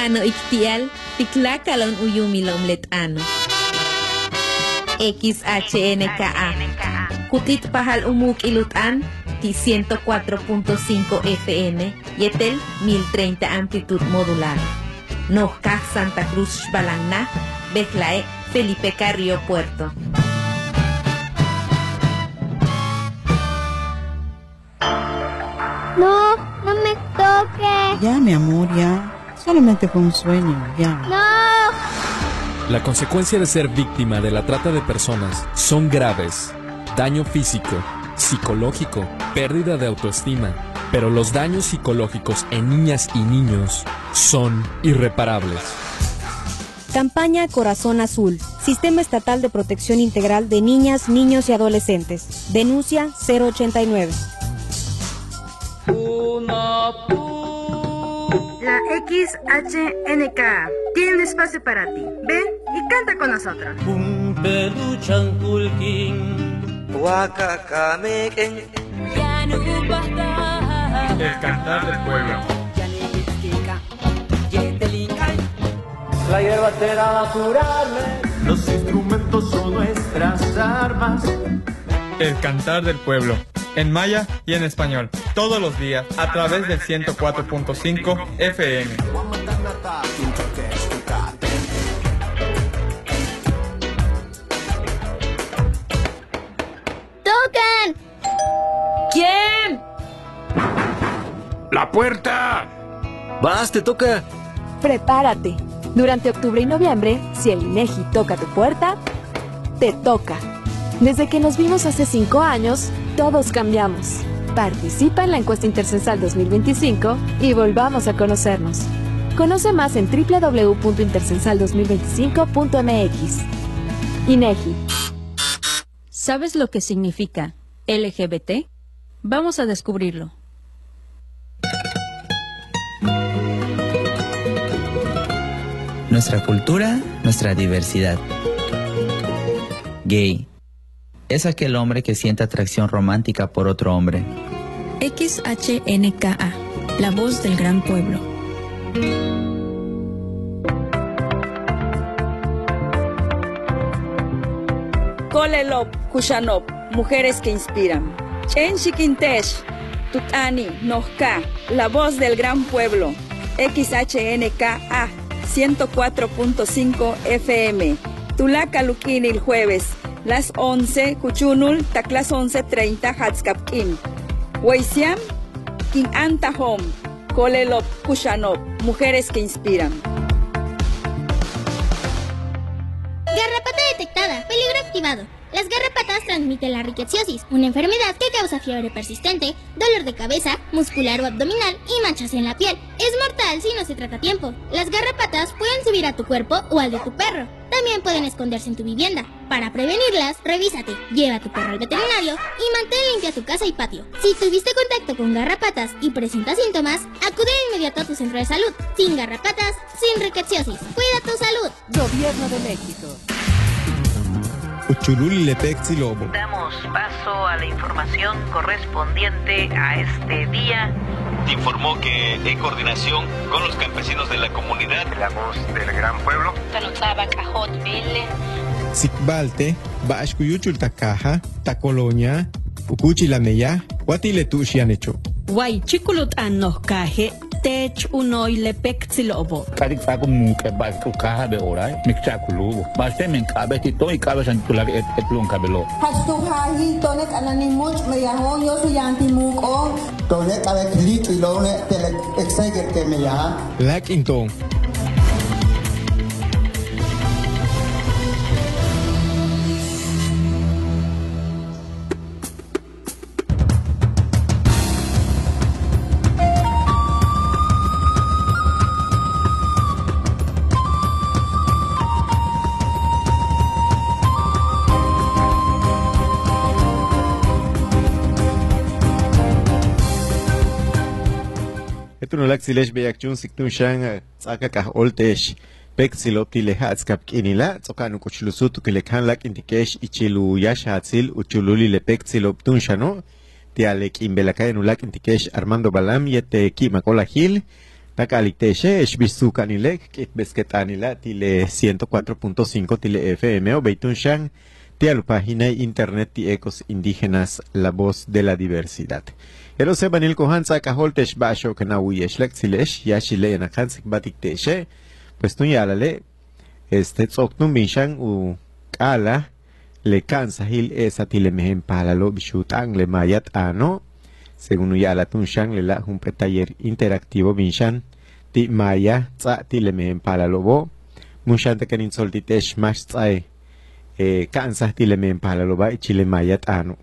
Ano iktial, tiklakalon uyumilom letano. XHNKA. Kutit pahal umuk ilutan, ti 104.5 FM, yetel 1030 amplitud modular. Nojka Santa Cruz Balangna, Beclae, Felipe Carrillo Puerto. No, no me toques. Ya, mi amor, ya. Solamente fue un sueño, ya. No. La consecuencia de ser víctima de la trata de personas son graves. Daño físico, psicológico, pérdida de autoestima. Pero los daños psicológicos en niñas y niños son irreparables. Campaña Corazón Azul, Sistema Estatal de Protección Integral de Niñas, Niños y Adolescentes. Denuncia 089. La XHNK tiene un espacio para ti. Ven y canta con nosotros. El cantar del pueblo. La hierba natural. Los instrumentos son nuestras armas. El cantar del pueblo. En maya y en español, todos los días, a través del 104.5 FM. ¡Tocan! ¿Quién? ¡La puerta! ¡Vas, te toca! Prepárate. Durante octubre y noviembre, si el INEGI toca tu puerta, te toca. Desde que nos vimos hace 5 años, todos cambiamos. Participa en la encuesta intercensal 2025 y volvamos a conocernos. Conoce más en www.intercensal2025.mx. INEGI. ¿Sabes lo que significa LGBT? Vamos a descubrirlo. Nuestra cultura, nuestra diversidad. Gay. Es aquel hombre que siente atracción romántica por otro hombre. XHNKA, la voz del gran pueblo. Kolelop, Kushanop, mujeres que inspiran. Chen Shikintesh, Tutani, Nojka, la voz del gran pueblo. XHNKA, 104.5 FM. Tulaca Luquini el jueves. Las 11, Kuchunul, Taklas 11:30, Hatskapkim. Weisiam, King Antahom, Kolelop, Kushanop, mujeres que inspiran. Garrapata detectada, peligro activado. Las garrapatas transmiten la rickettsiosis, una enfermedad que causa fiebre persistente, dolor de cabeza, muscular o abdominal y manchas en la piel. Es mortal si no se trata a tiempo. Las garrapatas pueden subir a tu cuerpo o al de tu perro. También pueden esconderse en tu vivienda. Para prevenirlas, revísate, lleva a tu perro al veterinario y mantén limpia tu casa y patio. Si tuviste contacto con garrapatas y presentas síntomas, acude de inmediato a tu centro de salud. Sin garrapatas, sin rickettsiosis. Cuida tu salud. Gobierno de México. Damos paso a la información correspondiente a este día. Informó que en coordinación con los campesinos de la comunidad La Voz del Gran Pueblo, Sikbalte, Bashkuyuchul Takaja, Takoloña, Ukuchilameya, Watile Tushianecho. Guay, Chikulut Anokaje, Tech Unoy Lepexilobo. Kadik Fago Muke, Bastukaja de Oray, Mixaculubo, Bastemen Cabetito y Cabezan Tulag Etlun Cabelo. Hastuhahi, Tonet Ananimuch, Meyaho, Yosuyanti Muko, Tonet Abeklit y Lone, Tele Exeger que me ya. Lackington. Tunulak silesh beyakchun siktun shang tsakakah oltesh peksilop tilehats kapkinila tsokanu kuchlusut kilekhan lak intikesh ichilu yashatsil uchululi le peksilop tunshano tialek imbelaka enulak intikesh Armando Balam yete kimakola Gil Takalikteche, Eshbisukanilek, Kitbesketanila, Tile 104.5 Tile FM, o Beitunshan, Tia página internet ti Ecos Indígenas, la voz de la diversidad. Ero sebanil kohansa kaholtesh basho kanawiyesh lexilesh, yashile yanakansik batikteche, pues tu yalale, tzoktum binshan u kala, le kansahil esa tile mehen palalo bishutang le mayat ano, según yala tunshan le la un taller interactivo binshan, ti maya, tsa tile mehen palalo bo, munshan te kanin soltitesh mash tsae, kansah tile mehen palalo ba, chile mayat ano.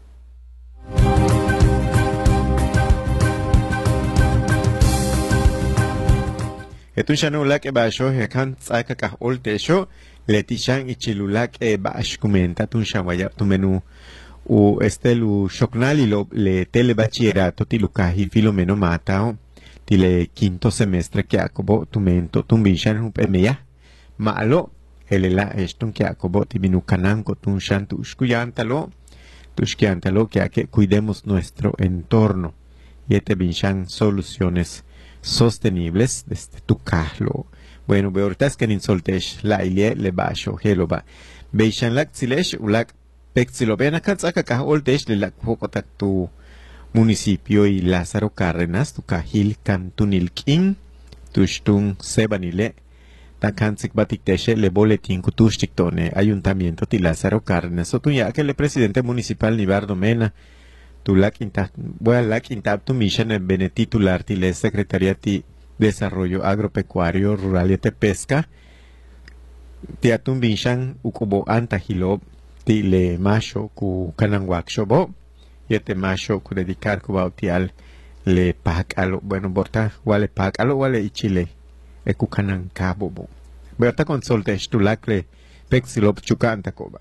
Etun shanulak basho hekan tsaka ka oltesho letishan ichilulak bash kumenta tun shawaya tu menu u estelu shoknali lo le telebachillerato tilukahi filomeno matao tile quinto semestre que akobo tumento tumbishan hupemeya malo elela estun que akobo timinu kananko tun shantu tushkiantalo que cuidemos nuestro entorno y este binshan soluciones sostenibles desde tu carlo. Bueno, ahorita es que en soltesh la ilie le basho heloba. Beishan lak tsilesh ulak pexilobena katsaka oltesh le lak hokotak tu municipio y Lázaro Cárdenas tu kahil kantunilkin tushtun sebanile takantsik batikteshe le boletín kutushtiktone ayuntamiento ti Lázaro Cárdenas o tu ya que el presidente municipal Nibardo Mena tu la quinta, bueno, la quinta tu mission en benetitular ti le Secretaría ti Desarrollo Agropecuario Rural y te Pesca ti atun binshan ukubo antahilo ti le macho ku kanangwak shobo y este macho ku dedicar ku bautial le pakalo bueno borta wale pakalo wale ichile e ku kanang kabobo berta consulte tu lakle pexilop chukanta koba.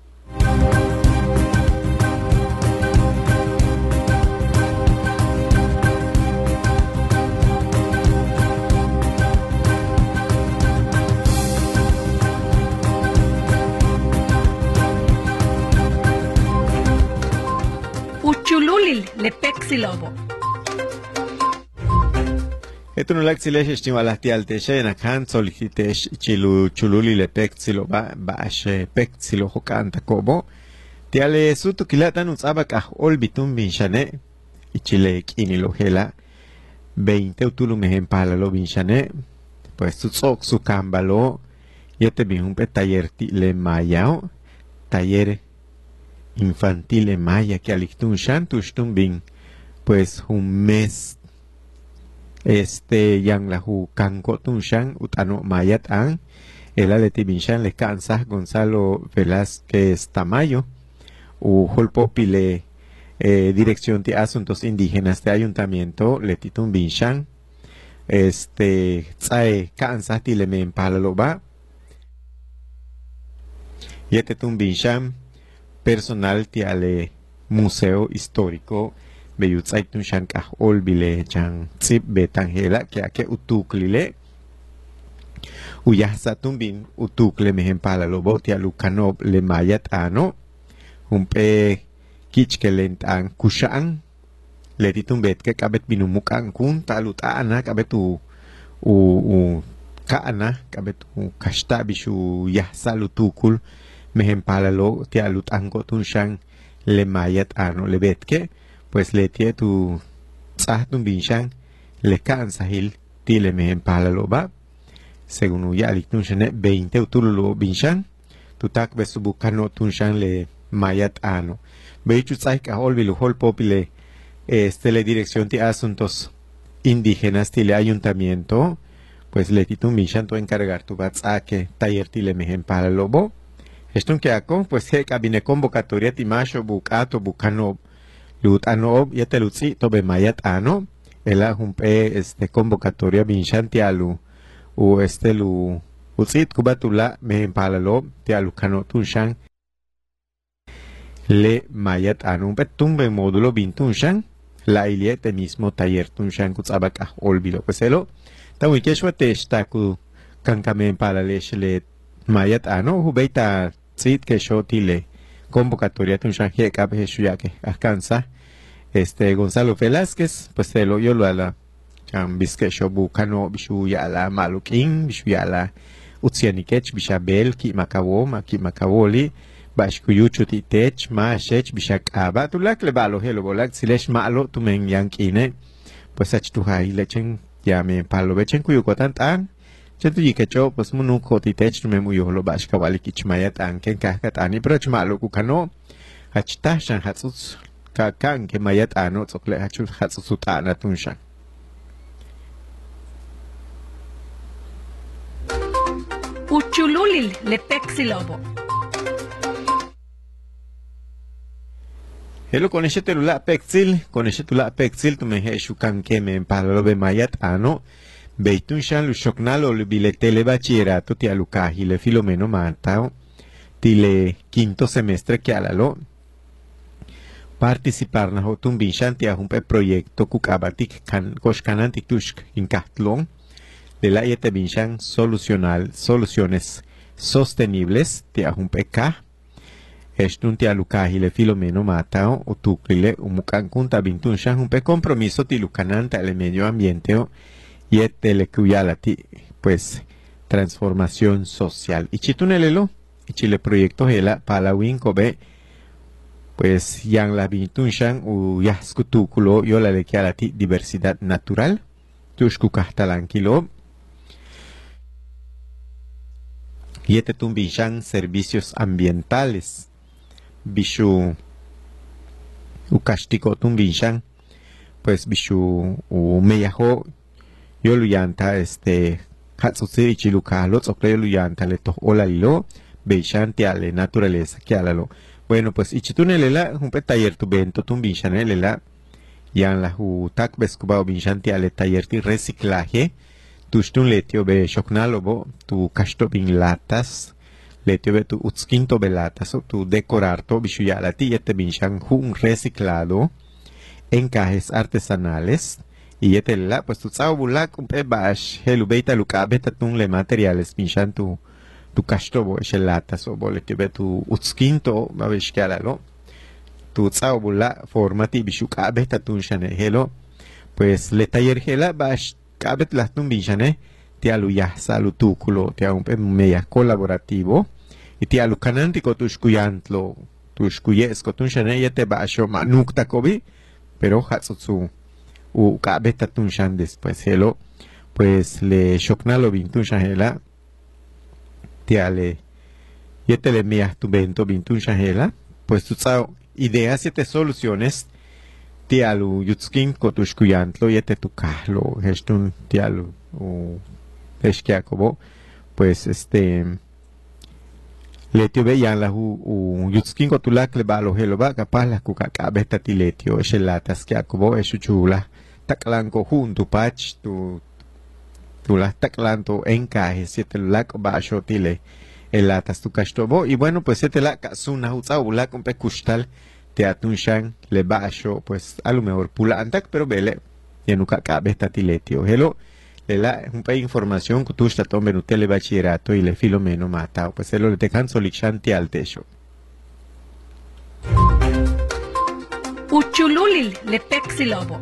Chululil le pexilobo. Esto no la exilesh estimalas tialteche en acán solicitesh chululi le pexiloba bash pexilo hokanta kobo tiale sutu kilatan usaba kah olbitum binshane ichile kinilo hela 20 utulu mehen palalo binshane pues su cambalo y este bin taller le mayao taller infantil en maya que aliktun shantushtun bin pues un mes yang lahu kanko tunshan utano mayat an el aleti binshan le kansah Gonzalo Velázquez Tamayo u holpopile dirección de asuntos indígenas de ayuntamiento letitun binshan tsae kansah tilemen palaloba y tun binshan personal tiale museo histórico beyutsaitun shankah olbile chan tsip betangela que utuklile uyahsatun bin utukle mehen palalobo tialukanob le mayat ano humpe kichkelent an kushaan letitun bet que kabet binumukan kun talut ana kabet u kaana kabet u kashta bishu yahsalutukul mehen palalo ti alut ango tunshan le mayat ano le betke pues le tie tu tsahtun binshan le kansahil ti le mehen palalo ba según uyalik tunshan 20 utululo binshan tu tak besubukano tunshan le mayat ano beichu tsaika olvilu hol popile le dirección de asuntos indígenas ti le ayuntamiento pues le titun binshan to encargar tu batsake taller ti le mehen palalo bo esto que hago, pues que cabine convocatoria timacho bucato bucano lut ano y te lutzi tobe mayat ano el humpe convocatoria binchantialu u lu utsit kubatula me palalo tialu cano tunshan le mayat ano un petumbe módulo bintunshan la iliete mismo taller tunshan kutsabaka olvido pues elo tawi keshwa testaku kankamen palalesh le mayat ano hubeita Tzit que yo tile convocatoria tunshan hekab heshuya que alcanza Gonzalo Velázquez pues yo lo ala biske shobu kano bishu yala maluking bishu yala utsianikech bishabel ki makawoli bashkuyuchu titech ma shech bishakaba tulak le balo helo bolak silesh malo tumen yankine pues ach tu hai lechen yame palo bechen kuyu kotantan chetu yikecho pues munu kotitech tumen muyo lo bashkawali kichmayat anken kahkatani proch malo kukano hachta shan hatsus kakan ke mayat ano tsokle hachu hatsusutana tunshan. Uchululil le pexilobo. Hello con ese telula pexil tu me hechu kan ke me palo be mayat ano beitun shan lu shoknalo le biletele bachillerato ti alukahi le filomeno mantao ti le quinto semestre que alalo participar na hotun binchan ti ahumpe proyecto kukabatik kan koshkanantik tushk inkatlon de la yete binchan soluciones sostenibles ti ahumpe ka Estun ti alukahi le filomeno matao o tukrile umukan kunta bintun shan humpe compromiso ti lukananta el medio ambiente y le kuyalati pues transformación social. Y chitunelelo y chile proyecto hela palawin kobe pues yang la bintun shan u yaskutukulo yo la le kialati diversidad natural tushku kahtalanquilo y tumbishan servicios ambientales bishu ukashtiko tumbinshan pues bishu meyaho yo luyanta hatsutsi chilukalo tsokle luyanta le to olalilo beishan tiale naturaleza kialalo bueno pues ichitunelela un taller tu bento tumbinshanelela yan la hu tak beskuba binshan tiale taller ti reciclaje tushtun letio be shoknalobo tu kashto bin latas letio tu utskinto belata so tu decorarto bishuyalati yete binshan un reciclado encajes artesanales y yete la pues tu tsao bulak un pe bash helu beita lukabeta tun le materiales binshan tu kashtobo eshelata so letio tu utskinto babishkalalo tu tsao bulak formati bishukabeta tun shane helo pues le taller hela bash kabet las tun binshane tialu salutukulo tia un pe media colaborativo y tia lukanantiko tushkuyantlo tushkuyesko tunshane yete basho manukta kobi pero hatsutsu u kabeta tunshan después helo pues le shoknalo bintunshahela tia le yete le mia tu bento bintunshahela pues tu tsao ideas siete soluciones tialu yutskin kotushkuyantlo yete tu kahlo hestun tialu u eshkiakobo pues letio veyan la u yutskin kotulak le balo helo ba capaz la kukakabeta ti letio eshelatas kiakobo eshuchula taklanko junto pach tu las taklanto encaje siete lak basho tile elatas tu kashtobo y bueno pues siete la kasuna utsa ulak un pekushtal te atunshan le basho pues a lo mejor pula antak pero vele yenuka kabeta ti letio helo la un pa información que tú estás tomando tele bachillerato y le filomeno matao pues él le dejan solichanti al techo Uchululil le pexilobo.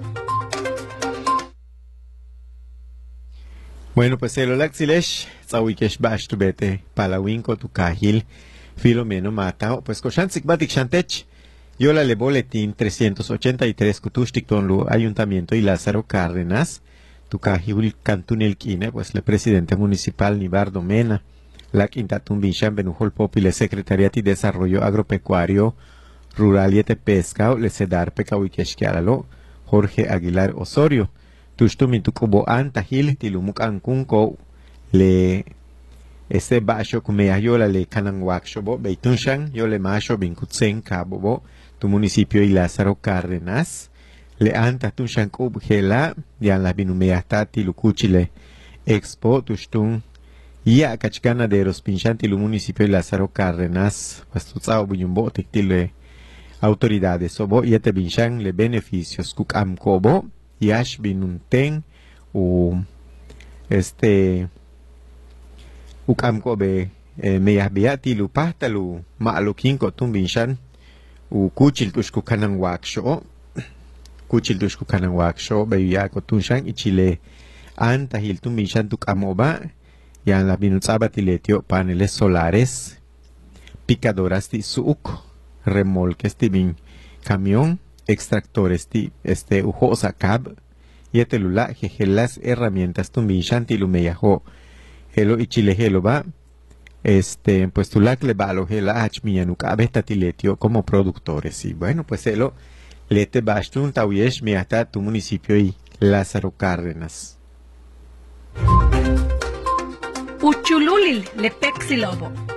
bueno pues él la xilesh tsawikesh bash tu bete palawinko tu kahil filomeno matao pues koshansik batik shantech yo la le boletín 383 kutushtik tonlu ayuntamiento y Lázaro Cárdenas Tukahil Cantunel Kine, pues el presidente municipal Nibardo Mena, la quinta Tumbishan Benujol Popile, Secretariat y Desarrollo Agropecuario Rural y Pesca, le Cedar Pecauikeshkialalo, Jorge Aguilar Osorio, Tushtumitukubo Antahil, Tilumuk Ankunko, le basho kumea yola le Kananwakshobo, Beitunshan, yole Masho Binkutsen Kabobo, tu municipio y Lázaro Cárdenas. Le anta tunshan kub hela yan la binumeata tilukuchile expo tushtun ya kachkana de los pinchanti lu municipio de Lázaro Cárdenas pastutzao buyumbo tile autoridades sobo yete binchan le beneficios kukam kobo yash binunten u ukam kobe meyah beati lu pahtalu maalukin ko tum binchan u kuchil tushku kanang waksho kuchil tushku kanan waksho beya ko tunshan y chile anta hil tumbishan tuk amoba yan la binutsaba tiletio paneles solares picadoras ti suuk remolques ti bin camión extractores ti ujosa cab y telula las herramientas tumbishan ti lumeyajo helo y chile helo ba pues tulak le balo hela hachmiyanuk abeta tiletio como productores y bueno pues helo lete bastun tauyesh mi hasta tu municipio y Lázaro Cárdenas. Uchululil lepexilobo.